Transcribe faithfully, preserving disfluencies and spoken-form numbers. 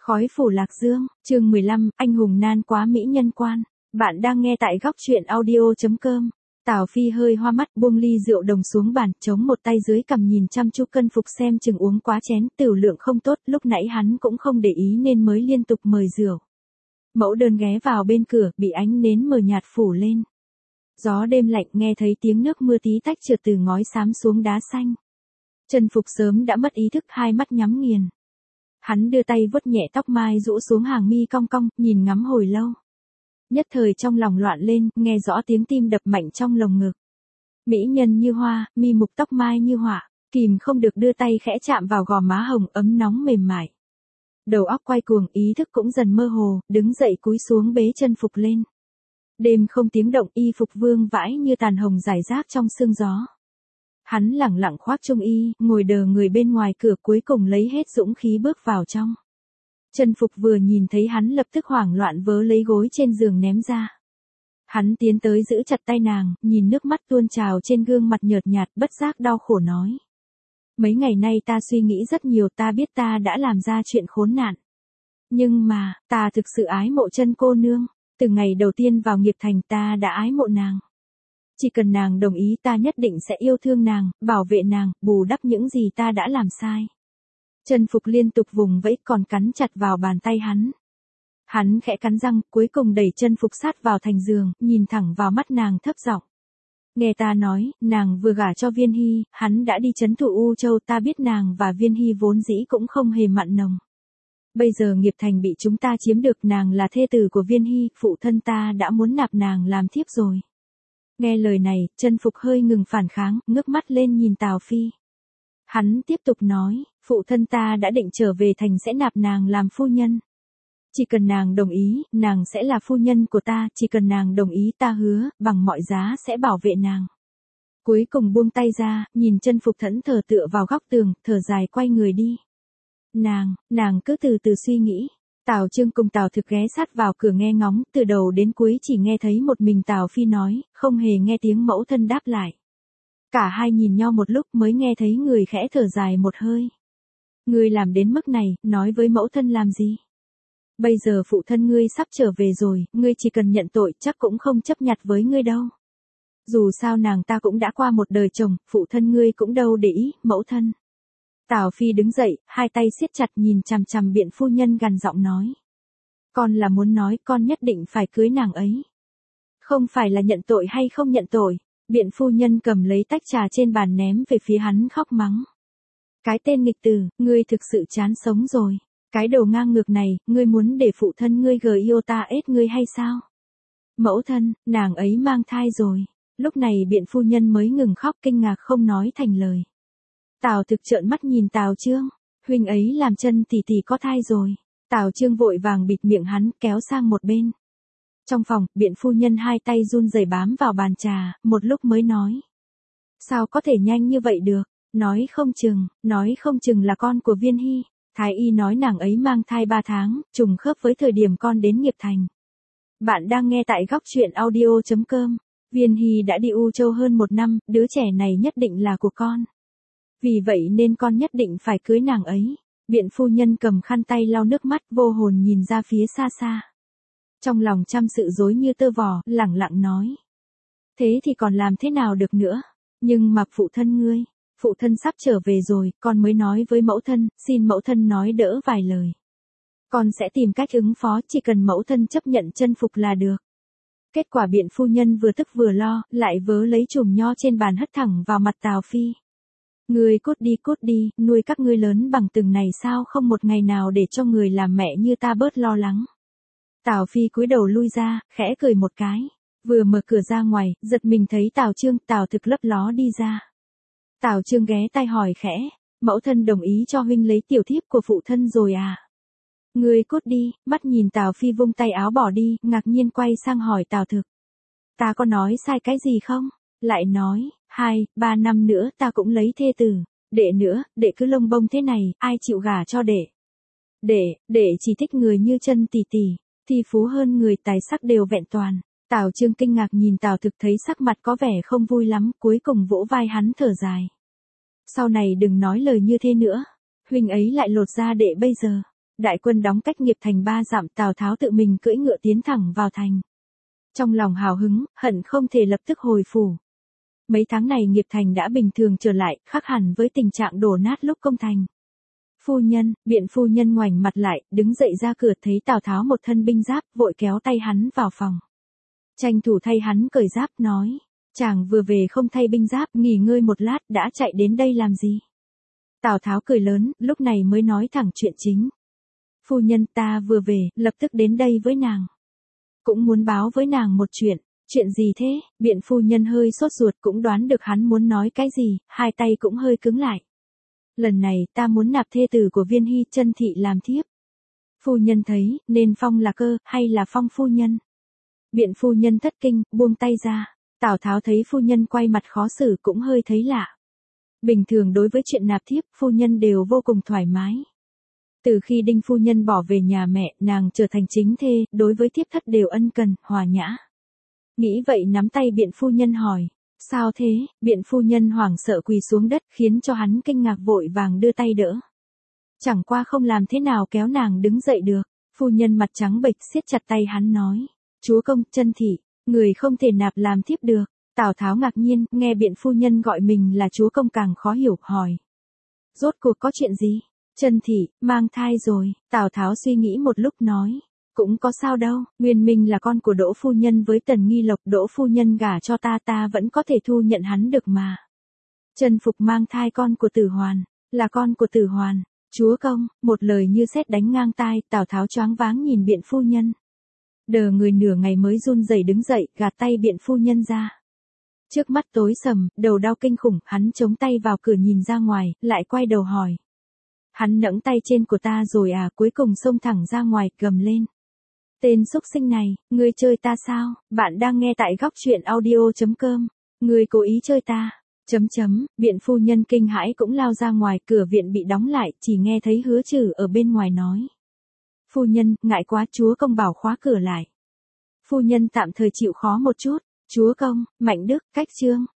Khói phủ Lạc Dương, chương mười lăm, anh hùng nan quá mỹ nhân quan. Bạn đang nghe tại góc truyện audio chấm com. Tào Phi hơi hoa mắt buông ly rượu đồng xuống bàn, chống một tay dưới cằm nhìn chăm chú cân phục xem chừng uống quá chén, tiểu lượng không tốt, lúc nãy hắn cũng không để ý nên mới liên tục mời rượu. Mẫu đơn ghé vào bên cửa, bị ánh nến mờ nhạt phủ lên. Gió đêm lạnh, nghe thấy tiếng nước mưa tí tách trượt từ ngói xám xuống đá xanh. Trần Phục sớm đã mất ý thức, hai mắt nhắm nghiền. Hắn đưa tay vuốt nhẹ tóc mai rũ xuống hàng mi cong cong, nhìn ngắm hồi lâu. Nhất thời trong lòng loạn lên, nghe rõ tiếng tim đập mạnh trong lồng ngực. Mỹ nhân như hoa, mi mục tóc mai như họa, kìm không được đưa tay khẽ chạm vào gò má hồng ấm nóng mềm mại. Đầu óc quay cuồng, ý thức cũng dần mơ hồ, đứng dậy cúi xuống bế Trần Phục lên. Đêm không tiếng động, y phục vương vãi như tàn hồng rải rác trong sương gió. Hắn lẳng lặng khoác trung y, ngồi đờ người bên ngoài cửa, cuối cùng lấy hết dũng khí bước vào trong. Trần Phục vừa nhìn thấy hắn lập tức hoảng loạn vớ lấy gối trên giường ném ra. Hắn tiến tới giữ chặt tay nàng, nhìn nước mắt tuôn trào trên gương mặt nhợt nhạt, bất giác đau khổ nói. Mấy ngày nay ta suy nghĩ rất nhiều, ta biết ta đã làm ra chuyện khốn nạn. Nhưng mà, ta thực sự ái mộ Trân cô nương, từ ngày đầu tiên vào nghiệp thành ta đã ái mộ nàng. Chỉ cần nàng đồng ý ta nhất định sẽ yêu thương nàng, bảo vệ nàng, bù đắp những gì ta đã làm sai. Trần Phục liên tục vùng vẫy còn cắn chặt vào bàn tay hắn. Hắn khẽ cắn răng, cuối cùng đẩy Trần Phục sát vào thành giường, nhìn thẳng vào mắt nàng thấp giọng. Nghe ta nói, nàng vừa gả cho Viên Hy, hắn đã đi trấn thủ U Châu, ta biết nàng và Viên Hy vốn dĩ cũng không hề mặn nồng. Bây giờ nghiệp thành bị chúng ta chiếm được, nàng là thê tử của Viên Hy, phụ thân ta đã muốn nạp nàng làm thiếp rồi. Nghe lời này, Trần Phục hơi ngừng phản kháng, ngước mắt lên nhìn Tào Phi. Hắn tiếp tục nói, phụ thân ta đã định trở về thành sẽ nạp nàng làm phu nhân. Chỉ cần nàng đồng ý, nàng sẽ là phu nhân của ta, chỉ cần nàng đồng ý ta hứa, bằng mọi giá sẽ bảo vệ nàng. Cuối cùng buông tay ra, nhìn Trần Phục thẫn thờ tựa vào góc tường, thở dài quay người đi. Nàng, nàng cứ từ từ suy nghĩ. Tào Trương cùng Tào Thực ghé sát vào cửa nghe ngóng, từ đầu đến cuối chỉ nghe thấy một mình Tào Phi nói, không hề nghe tiếng mẫu thân đáp lại. Cả hai nhìn nhau một lúc mới nghe thấy người khẽ thở dài một hơi. Ngươi làm đến mức này, nói với mẫu thân làm gì? Bây giờ phụ thân ngươi sắp trở về rồi, ngươi chỉ cần nhận tội, chắc cũng không chấp nhặt với ngươi đâu. Dù sao nàng ta cũng đã qua một đời chồng, phụ thân ngươi cũng đâu để ý, mẫu thân. Tào Phi đứng dậy, hai tay siết chặt nhìn chằm chằm biện phu nhân gằn giọng nói. Con là muốn nói con nhất định phải cưới nàng ấy. Không phải là nhận tội hay không nhận tội. Biện phu nhân cầm lấy tách trà trên bàn ném về phía hắn khóc mắng. Cái tên nghịch tử, ngươi thực sự chán sống rồi. Cái đầu ngang ngược này, ngươi muốn để phụ thân ngươi gờ yêu ta ết ngươi hay sao? Mẫu thân, nàng ấy mang thai rồi. Lúc này biện phu nhân mới ngừng khóc kinh ngạc không nói thành lời. Tào Thực trợn mắt nhìn Tào Trương, huynh ấy làm Chân tỷ tỷ có thai rồi. Tào Trương vội vàng bịt miệng hắn kéo sang một bên. Trong phòng, biện phu nhân hai tay run rẩy bám vào bàn trà, một lúc mới nói. Sao có thể nhanh như vậy được, nói không chừng, nói không chừng là con của Viên Hy. Thái y nói nàng ấy mang thai ba tháng, trùng khớp với thời điểm con đến nghiệp thành. Bạn đang nghe tại góc truyện audio chấm com. Viên Hy đã đi U Châu hơn một năm, đứa trẻ này nhất định là của con. Vì vậy nên con nhất định phải cưới nàng ấy. Biện phu nhân cầm khăn tay lau nước mắt vô hồn nhìn ra phía xa xa. Trong lòng trăm sự rối như tơ vò, lẳng lặng nói. Thế thì còn làm thế nào được nữa? Nhưng mà phụ thân ngươi, phụ thân sắp trở về rồi, con mới nói với mẫu thân, xin mẫu thân nói đỡ vài lời. Con sẽ tìm cách ứng phó, chỉ cần mẫu thân chấp nhận Trân Phục là được. Kết quả biện phu nhân vừa tức vừa lo, lại vớ lấy chùm nho trên bàn hất thẳng vào mặt Tào Phi. Ngươi cút đi cút đi, nuôi các ngươi lớn bằng từng này sao không một ngày nào để cho người làm mẹ như ta bớt lo lắng. Tào Phi cúi đầu lui ra, khẽ cười một cái. Vừa mở cửa ra ngoài, giật mình thấy Tào Trương, Tào Thực lấp ló đi ra. Tào Trương ghé tai hỏi khẽ, mẫu thân đồng ý cho huynh lấy tiểu thiếp của phụ thân rồi à? Ngươi cút đi, mắt nhìn Tào Phi vung tay áo bỏ đi, ngạc nhiên quay sang hỏi Tào Thực. Ta có nói sai cái gì không? Lại nói, hai, ba năm nữa ta cũng lấy thê tử. Đệ nữa, đệ cứ lông bông thế này, ai chịu gả cho đệ? Đệ, đệ chỉ thích người như Chân tỷ tỷ, thi phú hơn người, tài sắc đều vẹn toàn. Tào Trương kinh ngạc nhìn Tào Thực thấy sắc mặt có vẻ không vui lắm, cuối cùng vỗ vai hắn thở dài. Sau này đừng nói lời như thế nữa, huynh ấy lại lột ra đệ bây giờ. đại quân đóng cách Nghiệp Thành ba dặm, Tào Tháo tự mình cưỡi ngựa tiến thẳng vào thành. Trong lòng hào hứng, hận không thể lập tức hồi phủ. Mấy tháng này Nghiệp Thành đã bình thường trở lại, khác hẳn với tình trạng đổ nát lúc công thành. Phu nhân, Biện phu nhân ngoảnh mặt lại, đứng dậy ra cửa thấy Tào Tháo một thân binh giáp, vội kéo tay hắn vào phòng. Tranh thủ thay hắn cởi giáp, nói, chàng vừa về không thay binh giáp, nghỉ ngơi một lát, đã chạy đến đây làm gì? Tào Tháo cười lớn, lúc này mới nói thẳng chuyện chính. Phu nhân, ta vừa về, lập tức đến đây với nàng. Cũng muốn báo với nàng một chuyện. Chuyện gì thế? Biện phu nhân hơi sốt ruột, cũng đoán được hắn muốn nói cái gì, hai tay cũng hơi cứng lại. Lần này ta muốn nạp thê tử của Viên Hy Chân thị làm thiếp. Phu nhân thấy, nên phong là cơ, hay là phong phu nhân? Biện phu nhân thất kinh, buông tay ra. Tào Tháo thấy phu nhân quay mặt khó xử cũng hơi thấy lạ. Bình thường đối với chuyện nạp thiếp, phu nhân đều vô cùng thoải mái. Từ khi Đinh phu nhân bỏ về nhà mẹ, nàng trở thành chính thê, đối với thiếp thất đều ân cần, hòa nhã. Nghĩ vậy nắm tay Biện phu nhân hỏi, sao thế? Biện phu nhân hoảng sợ quỳ xuống đất, khiến cho hắn kinh ngạc, vội vàng đưa tay đỡ. Chẳng qua không làm thế nào kéo nàng đứng dậy được. Phu nhân mặt trắng bệch siết chặt tay hắn nói, chúa công, Chân thị, người không thể nạp làm thiếp được. Tào Tháo ngạc nhiên, nghe Biện phu nhân gọi mình là chúa công càng khó hiểu, hỏi, rốt cuộc có chuyện gì? Chân thị, mang thai rồi. Tào Tháo suy nghĩ một lúc nói, cũng có sao đâu, Nguyên Minh là con của Đỗ phu nhân với Tần Nghi Lộc, Đỗ phu nhân gả cho ta, ta vẫn có thể thu nhận hắn được mà. Trần Phục mang thai con của Tử Hoàn, là con của Tử Hoàn. Chúa công, một lời như sét đánh ngang tai, Tào Tháo choáng váng nhìn Biện phu nhân. Đờ người nửa ngày mới run rẩy đứng dậy, gạt tay Biện phu nhân ra. Trước mắt tối sầm, đầu đau kinh khủng, hắn chống tay vào cửa nhìn ra ngoài, lại quay đầu hỏi. Hắn nẫng tay trên của ta rồi à? Cuối cùng xông thẳng ra ngoài, gầm lên. Tên xúc sinh này, ngươi chơi ta sao? Bạn đang nghe tại góc truyện audio chấm com. Ngươi cố ý chơi ta. Chấm chấm, Biện phu nhân kinh hãi cũng lao ra ngoài, cửa viện bị đóng lại, chỉ nghe thấy Hứa Trừ ở bên ngoài nói. Phu nhân, ngại quá, chúa công bảo khóa cửa lại. Phu nhân tạm thời chịu khó một chút. Chúa công, Mạnh Đức, Cách Trương,